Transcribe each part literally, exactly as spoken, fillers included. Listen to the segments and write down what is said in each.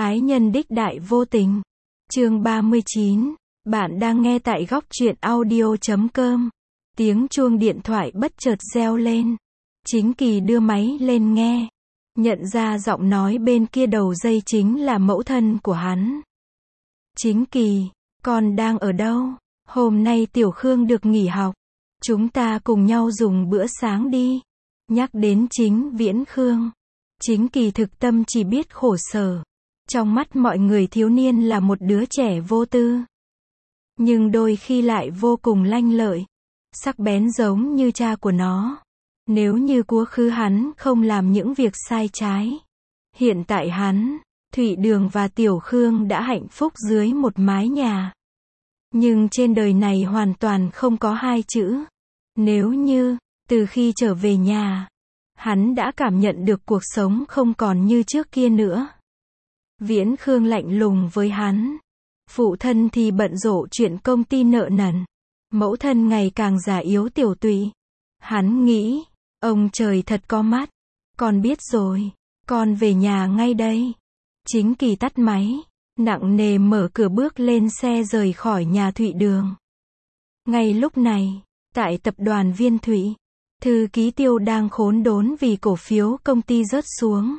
Ái nhân đích đại vô tình. Chương ba mươi chín. Bạn đang nghe tại góc truyện audio chấm com. Tiếng chuông điện thoại bất chợt reo lên. Chính Kỳ đưa máy lên nghe. Nhận ra giọng nói bên kia đầu dây chính là mẫu thân của hắn. Chính Kỳ, con đang ở đâu? Hôm nay Tiểu Khương được nghỉ học. Chúng ta cùng nhau dùng bữa sáng đi. Nhắc đến Chính Viễn Khương, Chính Kỳ thực tâm chỉ biết khổ sở. Trong mắt mọi người thiếu niên là một đứa trẻ vô tư. Nhưng đôi khi lại vô cùng lanh lợi. Sắc bén giống như cha của nó. Nếu như quá khứ hắn không làm những việc sai trái. Hiện tại hắn, Thụy Đường và Tiểu Khương đã hạnh phúc dưới một mái nhà. Nhưng trên đời này hoàn toàn không có hai chữ. Nếu như, từ khi trở về nhà, hắn đã cảm nhận được cuộc sống không còn như trước kia nữa. Viễn Khương lạnh lùng với hắn. Phụ thân thì bận rộn chuyện công ty nợ nần. Mẫu thân ngày càng già yếu tiểu tụy. Hắn nghĩ, ông trời thật có mắt. Con biết rồi, con về nhà ngay đây. Chính Kỳ tắt máy, nặng nề mở cửa bước lên xe rời khỏi nhà Thụy Đường. Ngay lúc này, tại tập đoàn Viên Thụy, thư ký Tiêu đang khốn đốn vì cổ phiếu công ty rớt xuống.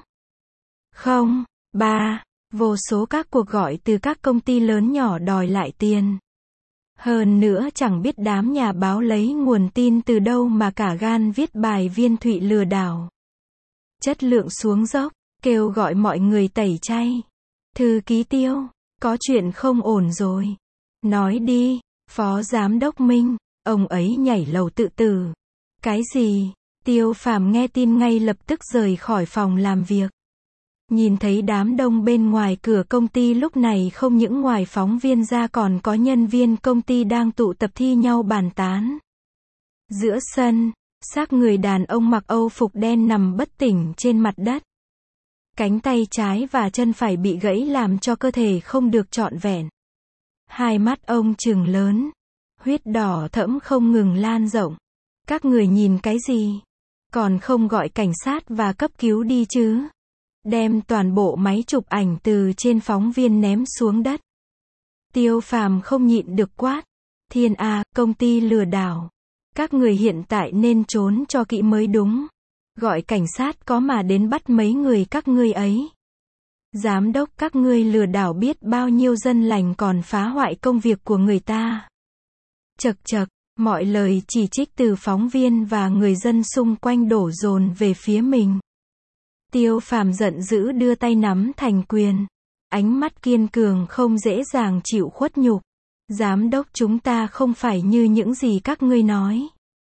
Không, ba, vô số các cuộc gọi từ các công ty lớn nhỏ đòi lại tiền. Hơn nữa chẳng biết đám nhà báo lấy nguồn tin từ đâu mà cả gan viết bài Viên Thụy lừa đảo. Chất lượng xuống dốc, kêu gọi mọi người tẩy chay. Thư ký Tiêu, có chuyện không ổn rồi. Nói đi, Phó Giám đốc Minh, ông ấy nhảy lầu tự tử. Cái gì? Tiêu Phàm nghe tin ngay lập tức rời khỏi phòng làm việc. Nhìn thấy đám đông bên ngoài cửa công ty lúc này không những ngoài phóng viên ra còn có nhân viên công ty đang tụ tập thi nhau bàn tán. Giữa sân, xác người đàn ông mặc Âu phục đen nằm bất tỉnh trên mặt đất. Cánh tay trái và chân phải bị gãy làm cho cơ thể không được trọn vẹn. Hai mắt ông trừng lớn. Huyết đỏ thẫm không ngừng lan rộng. Các người nhìn cái gì? Còn không gọi cảnh sát và cấp cứu đi chứ? Đem toàn bộ máy chụp ảnh từ trên phóng viên ném xuống đất. Tiêu Phàm không nhịn được quát. Thiên A, công ty lừa đảo. Các người hiện tại nên trốn cho kỹ mới đúng. Gọi cảnh sát có mà đến bắt mấy người các ngươi ấy. Giám đốc các ngươi lừa đảo biết bao nhiêu dân lành còn phá hoại công việc của người ta. Chật chật, mọi lời chỉ trích từ phóng viên và người dân xung quanh đổ dồn về phía mình. Tiêu Phàm giận dữ đưa tay nắm thành quyền. Ánh mắt kiên cường không dễ dàng chịu khuất nhục. Giám đốc chúng ta không phải như những gì các ngươi nói.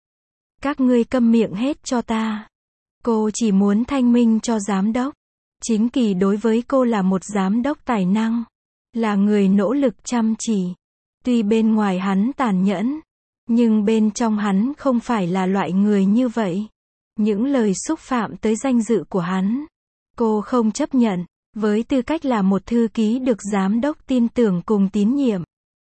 Các ngươi câm miệng hết cho ta. Cô chỉ muốn thanh minh cho giám đốc. Chính Kỳ đối với cô là một giám đốc tài năng. Là người nỗ lực chăm chỉ. Tuy bên ngoài hắn tàn nhẫn, nhưng bên trong hắn không phải là loại người như vậy. Những lời xúc phạm tới danh dự của hắn, cô không chấp nhận. Với tư cách là một thư ký được giám đốc tin tưởng cùng tín nhiệm,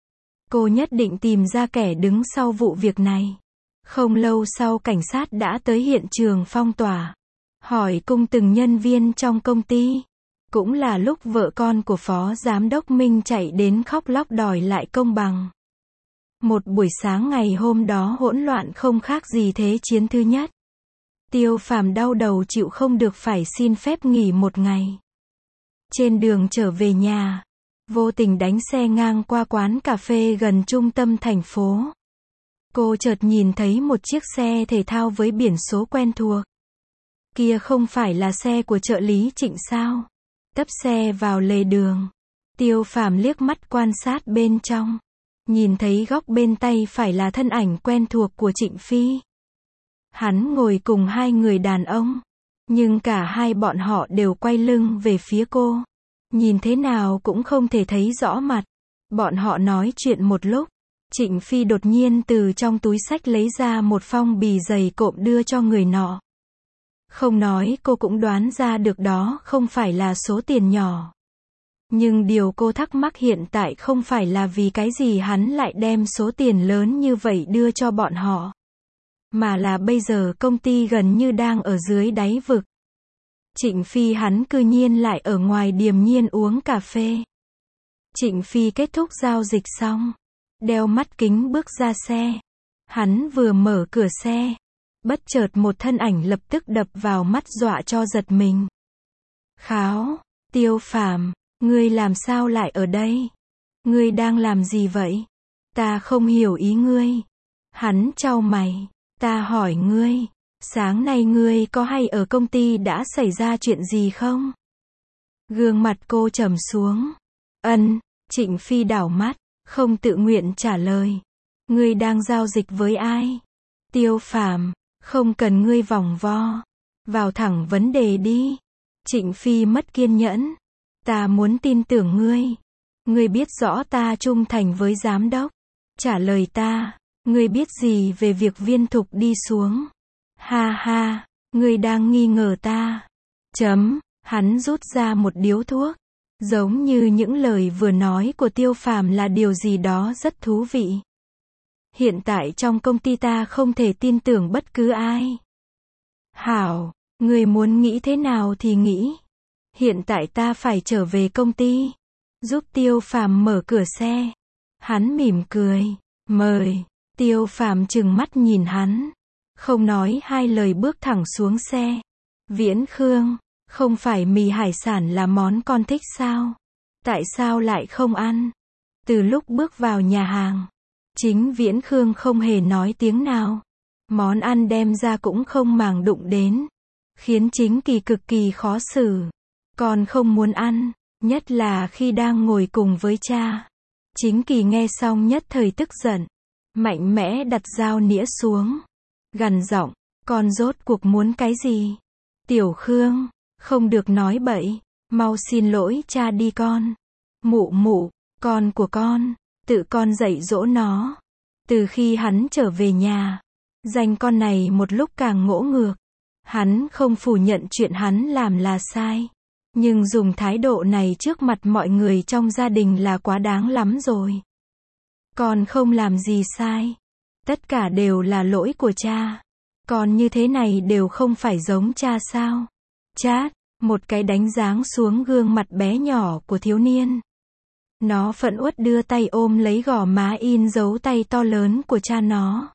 cô nhất định tìm ra kẻ đứng sau vụ việc này. Không lâu sau cảnh sát đã tới hiện trường phong tỏa. Hỏi cung từng nhân viên trong công ty. Cũng là lúc vợ con của Phó Giám đốc Minh chạy đến khóc lóc đòi lại công bằng. Một buổi sáng ngày hôm đó hỗn loạn không khác gì thế chiến thứ nhất. Tiêu Phàm đau đầu chịu không được phải xin phép nghỉ một ngày. Trên đường trở về nhà, vô tình đánh xe ngang qua quán cà phê gần trung tâm thành phố. Cô chợt nhìn thấy một chiếc xe thể thao với biển số quen thuộc. Kia không phải là xe của trợ lý Trịnh sao? Tấp xe vào lề đường. Tiêu Phàm liếc mắt quan sát bên trong. Nhìn thấy góc bên tay phải là thân ảnh quen thuộc của Trịnh Phi. Hắn ngồi cùng hai người đàn ông. Nhưng cả hai bọn họ đều quay lưng về phía cô. Nhìn thế nào cũng không thể thấy rõ mặt. Bọn họ nói chuyện một lúc. Trịnh Phi đột nhiên từ trong túi xách lấy ra một phong bì dày cộm đưa cho người nọ. Không nói cô cũng đoán ra được đó không phải là số tiền nhỏ. Nhưng điều cô thắc mắc hiện tại không phải là vì cái gì hắn lại đem số tiền lớn như vậy đưa cho bọn họ. Mà là bây giờ công ty gần như đang ở dưới đáy vực. Trịnh Phi hắn cư nhiên lại ở ngoài điềm nhiên uống cà phê. Trịnh Phi kết thúc giao dịch xong, đeo mắt kính bước ra xe. Hắn vừa mở cửa xe, bất chợt một thân ảnh lập tức đập vào mắt dọa cho giật mình. Kháo, Tiêu Phàm, ngươi làm sao lại ở đây? Ngươi đang làm gì vậy? Ta không hiểu ý ngươi. Hắn chau mày, ta hỏi ngươi, sáng nay ngươi có hay ở công ty đã xảy ra chuyện gì không? Gương mặt cô trầm xuống. Ân, Trịnh Phi đảo mắt, không tự nguyện trả lời. Ngươi đang giao dịch với ai? Tiêu Phàm, không cần ngươi vòng vo. Vào thẳng vấn đề đi. Trịnh Phi mất kiên nhẫn. Ta muốn tin tưởng ngươi. Ngươi biết rõ ta trung thành với giám đốc. Trả lời ta, ngươi biết gì về việc Viên Thục đi xuống? Ha ha, ngươi đang nghi ngờ ta. Chấm, hắn rút ra một điếu thuốc. Giống như những lời vừa nói của Tiêu Phàm là điều gì đó rất thú vị. Hiện tại trong công ty ta không thể tin tưởng bất cứ ai. Hảo, ngươi muốn nghĩ thế nào thì nghĩ. Hiện tại ta phải trở về công ty. Giúp Tiêu Phàm mở cửa xe. Hắn mỉm cười. Mời. Tiêu Phàm trừng mắt nhìn hắn. Không nói hai lời bước thẳng xuống xe. Viễn Khương, không phải mì hải sản là món con thích sao? Tại sao lại không ăn? Từ lúc bước vào nhà hàng, chính Viễn Khương không hề nói tiếng nào. Món ăn đem ra cũng không màng đụng đến. Khiến chính Kỳ cực kỳ khó xử. Còn không muốn ăn, nhất là khi đang ngồi cùng với cha. Chính Kỳ nghe xong nhất thời tức giận. Mạnh mẽ đặt dao nĩa xuống. Gằn giọng, con rốt cuộc muốn cái gì? Tiểu Khương, không được nói bậy. Mau xin lỗi cha đi con. Mụ mụ, con của con, tự con dạy dỗ nó. Từ khi hắn trở về nhà, danh con này một lúc càng ngỗ ngược. Hắn không phủ nhận chuyện hắn làm là sai. Nhưng dùng thái độ này trước mặt mọi người trong gia đình là quá đáng lắm rồi. Con không làm gì sai. Tất cả đều là lỗi của cha. Con như thế này đều không phải giống cha sao? Chát, một cái đánh giáng xuống gương mặt bé nhỏ của thiếu niên. Nó phẫn uất đưa tay ôm lấy gò má in dấu tay to lớn của cha nó.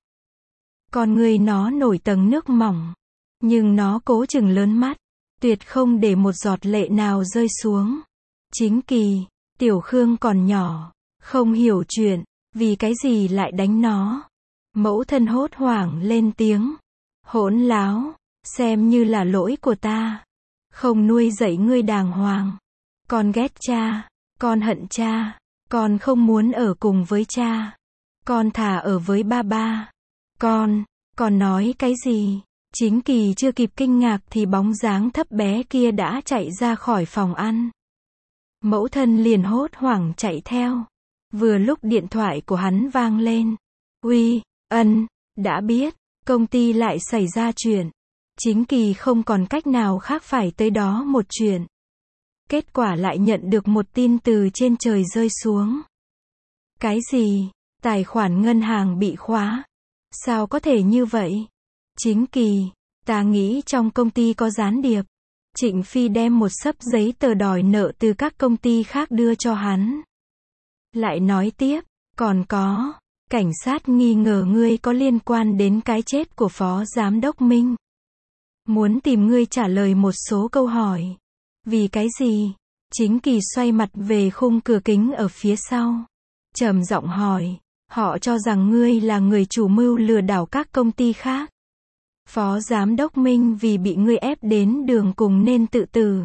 Con người nó nổi tầng nước mỏng. Nhưng nó cố chừng lớn mắt. Tuyệt không để một giọt lệ nào rơi xuống. Chính Kỳ, Tiểu Khương còn nhỏ. Không hiểu chuyện. Vì cái gì lại đánh nó? Mẫu thân hốt hoảng lên tiếng. Hỗn láo. Xem như là lỗi của ta. Không nuôi dạy ngươi đàng hoàng. Con ghét cha. Con hận cha. Con không muốn ở cùng với cha. Con thà ở với ba ba. Con, con nói cái gì? Chính Kỳ chưa kịp kinh ngạc thì bóng dáng thấp bé kia đã chạy ra khỏi phòng ăn. Mẫu thân liền hốt hoảng chạy theo. Vừa lúc điện thoại của hắn vang lên. Uy, Ân, đã biết, công ty lại xảy ra chuyện. Chính Kỳ không còn cách nào khác phải tới đó một chuyện. Kết quả lại nhận được một tin từ trên trời rơi xuống. Cái gì? Tài khoản ngân hàng bị khóa. Sao có thể như vậy? Chính Kỳ, ta nghĩ trong công ty có gián điệp. Trịnh Phi đem một xấp giấy tờ đòi nợ từ các công ty khác đưa cho hắn. Lại nói tiếp, còn có, cảnh sát nghi ngờ ngươi có liên quan đến cái chết của Phó Giám đốc Minh. Muốn tìm ngươi trả lời một số câu hỏi. Vì cái gì? Chính Kỳ xoay mặt về khung cửa kính ở phía sau. Trầm giọng hỏi, họ cho rằng ngươi là người chủ mưu lừa đảo các công ty khác. Phó Giám đốc Minh vì bị ngươi ép đến đường cùng nên tự tử.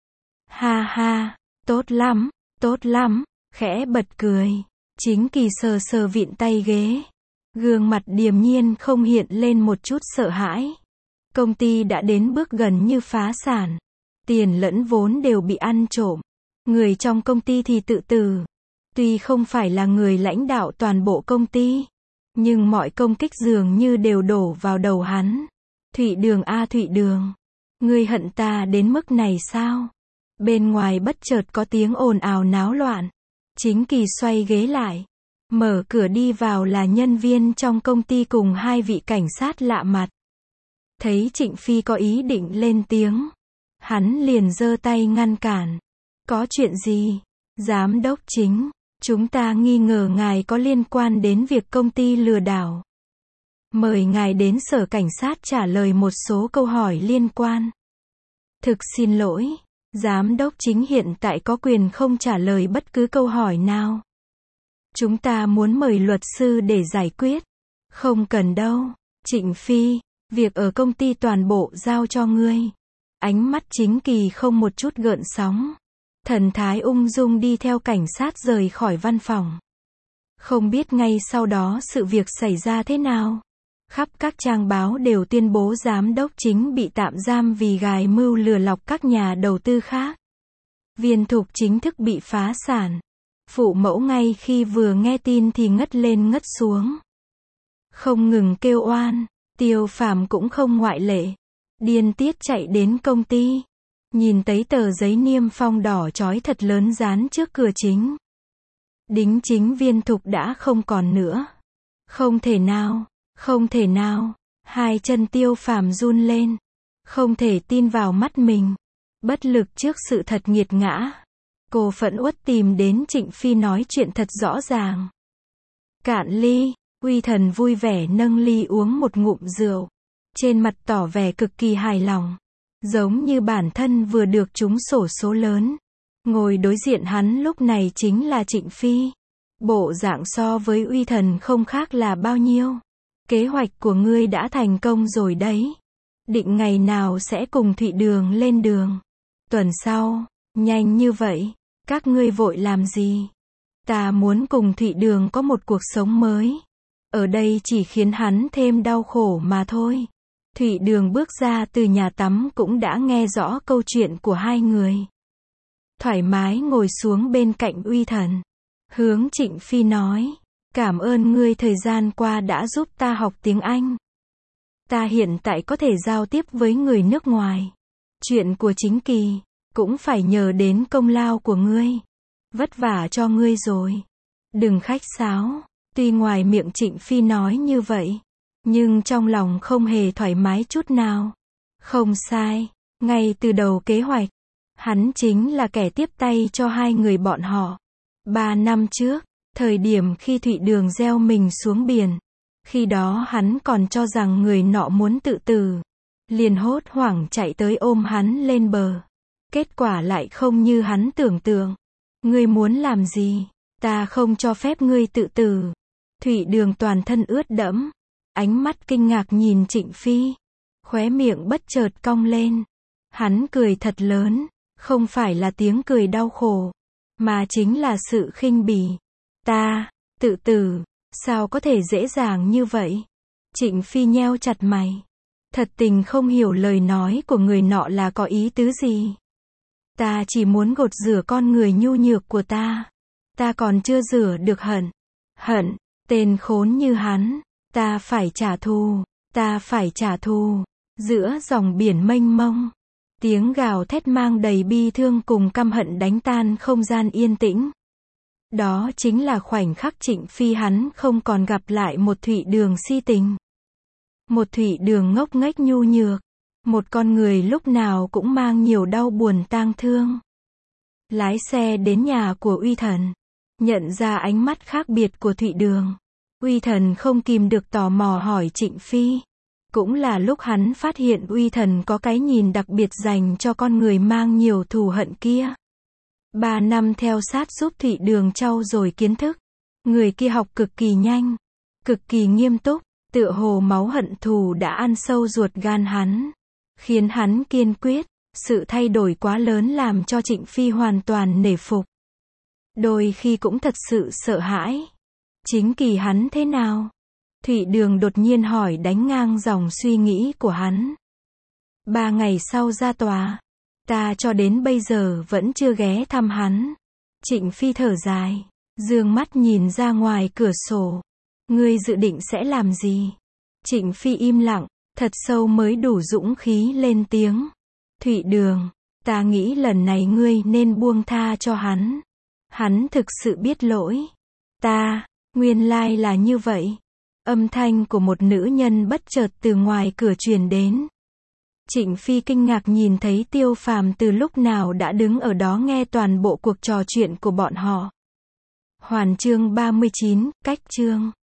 Ha ha, tốt lắm, tốt lắm, khẽ bật cười. Chính Kỳ sờ sờ vịn tay ghế. Gương mặt điềm nhiên không hiện lên một chút sợ hãi. Công ty đã đến bước gần như phá sản. Tiền lẫn vốn đều bị ăn trộm. Người trong công ty thì tự tử. Tuy không phải là người lãnh đạo toàn bộ công ty, nhưng mọi công kích dường như đều đổ vào đầu hắn. Thụy Đường a Thụy Đường, ngươi hận ta đến mức này sao? Bên ngoài bất chợt có tiếng ồn ào náo loạn. Chính Kỳ xoay ghế lại. Mở cửa đi vào là nhân viên trong công ty cùng hai vị cảnh sát lạ mặt. Thấy Trịnh Phi có ý định lên tiếng. Hắn liền giơ tay ngăn cản. Có chuyện gì? Giám đốc chính, chúng ta nghi ngờ ngài có liên quan đến việc công ty lừa đảo. Mời ngài đến sở cảnh sát trả lời một số câu hỏi liên quan. Thực xin lỗi, giám đốc chính hiện tại có quyền không trả lời bất cứ câu hỏi nào. Chúng ta muốn mời luật sư để giải quyết. Không cần đâu, Trịnh Phi, việc ở công ty toàn bộ giao cho ngươi. Ánh mắt Chính Kỳ không một chút gợn sóng. Thần thái ung dung đi theo cảnh sát rời khỏi văn phòng. Không biết ngay sau đó sự việc xảy ra thế nào. Khắp các trang báo đều tuyên bố giám đốc chính bị tạm giam vì gài mưu lừa lọc các nhà đầu tư khác. Viên Thục chính thức bị phá sản. Phụ mẫu ngay khi vừa nghe tin thì ngất lên ngất xuống. Không ngừng kêu oan, Tiêu Phàm cũng không ngoại lệ. Điên tiết chạy đến công ty. Nhìn thấy tờ giấy niêm phong đỏ chói thật lớn dán trước cửa chính. Đính chính Viên Thục đã không còn nữa. Không thể nào, không thể nào. Hai chân Tiêu Phàm run lên. Không thể tin vào mắt mình. Bất lực trước sự thật nghiệt ngã. Cô phẫn uất tìm đến Trịnh Phi nói chuyện thật rõ ràng. Cạn ly, Uy Thần vui vẻ nâng ly uống một ngụm rượu. Trên mặt tỏ vẻ cực kỳ hài lòng. Giống như bản thân vừa được trúng xổ số lớn. Ngồi đối diện hắn lúc này chính là Trịnh Phi. Bộ dạng so với Uy Thần không khác là bao nhiêu. Kế hoạch của ngươi đã thành công rồi đấy. Định ngày nào sẽ cùng Thụy Đường lên đường. Tuần sau, nhanh như vậy. Các ngươi vội làm gì? Ta muốn cùng Thụy Đường có một cuộc sống mới. Ở đây chỉ khiến hắn thêm đau khổ mà thôi. Thụy Đường bước ra từ nhà tắm cũng đã nghe rõ câu chuyện của hai người. Thoải mái ngồi xuống bên cạnh Uy Thần. Hướng Trịnh Phi nói. Cảm ơn ngươi thời gian qua đã giúp ta học tiếng Anh. Ta hiện tại có thể giao tiếp với người nước ngoài. Chuyện của Chính Kỳ cũng phải nhờ đến công lao của ngươi. Vất vả cho ngươi rồi. Đừng khách sáo. Tuy ngoài miệng Trịnh Phi nói như vậy, nhưng trong lòng không hề thoải mái chút nào. Không sai. Ngay từ đầu kế hoạch, hắn chính là kẻ tiếp tay cho hai người bọn họ. Ba năm trước, thời điểm khi Thụy Đường gieo mình xuống biển. Khi đó hắn còn cho rằng người nọ muốn tự tử. Liền hốt hoảng chạy tới ôm hắn lên bờ. Kết quả lại không như hắn tưởng tượng. Ngươi muốn làm gì? Ta không cho phép ngươi tự tử. Thụy Đường toàn thân ướt đẫm. Ánh mắt kinh ngạc nhìn Trịnh Phi. Khóe miệng bất chợt cong lên. Hắn cười thật lớn. Không phải là tiếng cười đau khổ. Mà chính là sự khinh bỉ. Ta, tự tử. Sao có thể dễ dàng như vậy? Trịnh Phi nheo chặt mày. Thật tình không hiểu lời nói của người nọ là có ý tứ gì. Ta chỉ muốn gột rửa con người nhu nhược của ta. Ta còn chưa rửa được hận. Hận, tên khốn như hắn. Ta phải trả thù. Ta phải trả thù. Giữa dòng biển mênh mông. Tiếng gào thét mang đầy bi thương cùng căm hận đánh tan không gian yên tĩnh. Đó chính là khoảnh khắc Trịnh Phi hắn không còn gặp lại một Thụy Đường si tình. Một Thụy Đường ngốc nghếch nhu nhược. Một con người lúc nào cũng mang nhiều đau buồn tang thương. Lái xe đến nhà của Uy Thần. Nhận ra ánh mắt khác biệt của Thụy Đường. Uy Thần không kìm được tò mò hỏi Trịnh Phi. Cũng là lúc hắn phát hiện Uy Thần có cái nhìn đặc biệt dành cho con người mang nhiều thù hận kia. Ba năm theo sát giúp Thụy Đường trau dồi kiến thức. Người kia học cực kỳ nhanh. Cực kỳ nghiêm túc. Tựa hồ máu hận thù đã ăn sâu ruột gan hắn. Khiến hắn kiên quyết. Sự thay đổi quá lớn làm cho Trịnh Phi hoàn toàn nể phục. Đôi khi cũng thật sự sợ hãi. Chính Kỳ hắn thế nào? Thụy Đường đột nhiên hỏi đánh ngang dòng suy nghĩ của hắn. Ba ngày sau ra tòa. Ta cho đến bây giờ vẫn chưa ghé thăm hắn. Trịnh Phi thở dài. Dương mắt nhìn ra ngoài cửa sổ. Ngươi dự định sẽ làm gì? Trịnh Phi im lặng. Thật sâu mới đủ dũng khí lên tiếng. Thụy Đường. Ta nghĩ lần này ngươi nên buông tha cho hắn. Hắn thực sự biết lỗi. Ta. Nguyên lai là như vậy. Âm thanh của một nữ nhân bất chợt từ ngoài cửa truyền đến. Trịnh Phi kinh ngạc nhìn thấy Tiêu Phàm từ lúc nào đã đứng ở đó nghe toàn bộ cuộc trò chuyện của bọn họ. Hoàn chương ba mươi chín, cách chương.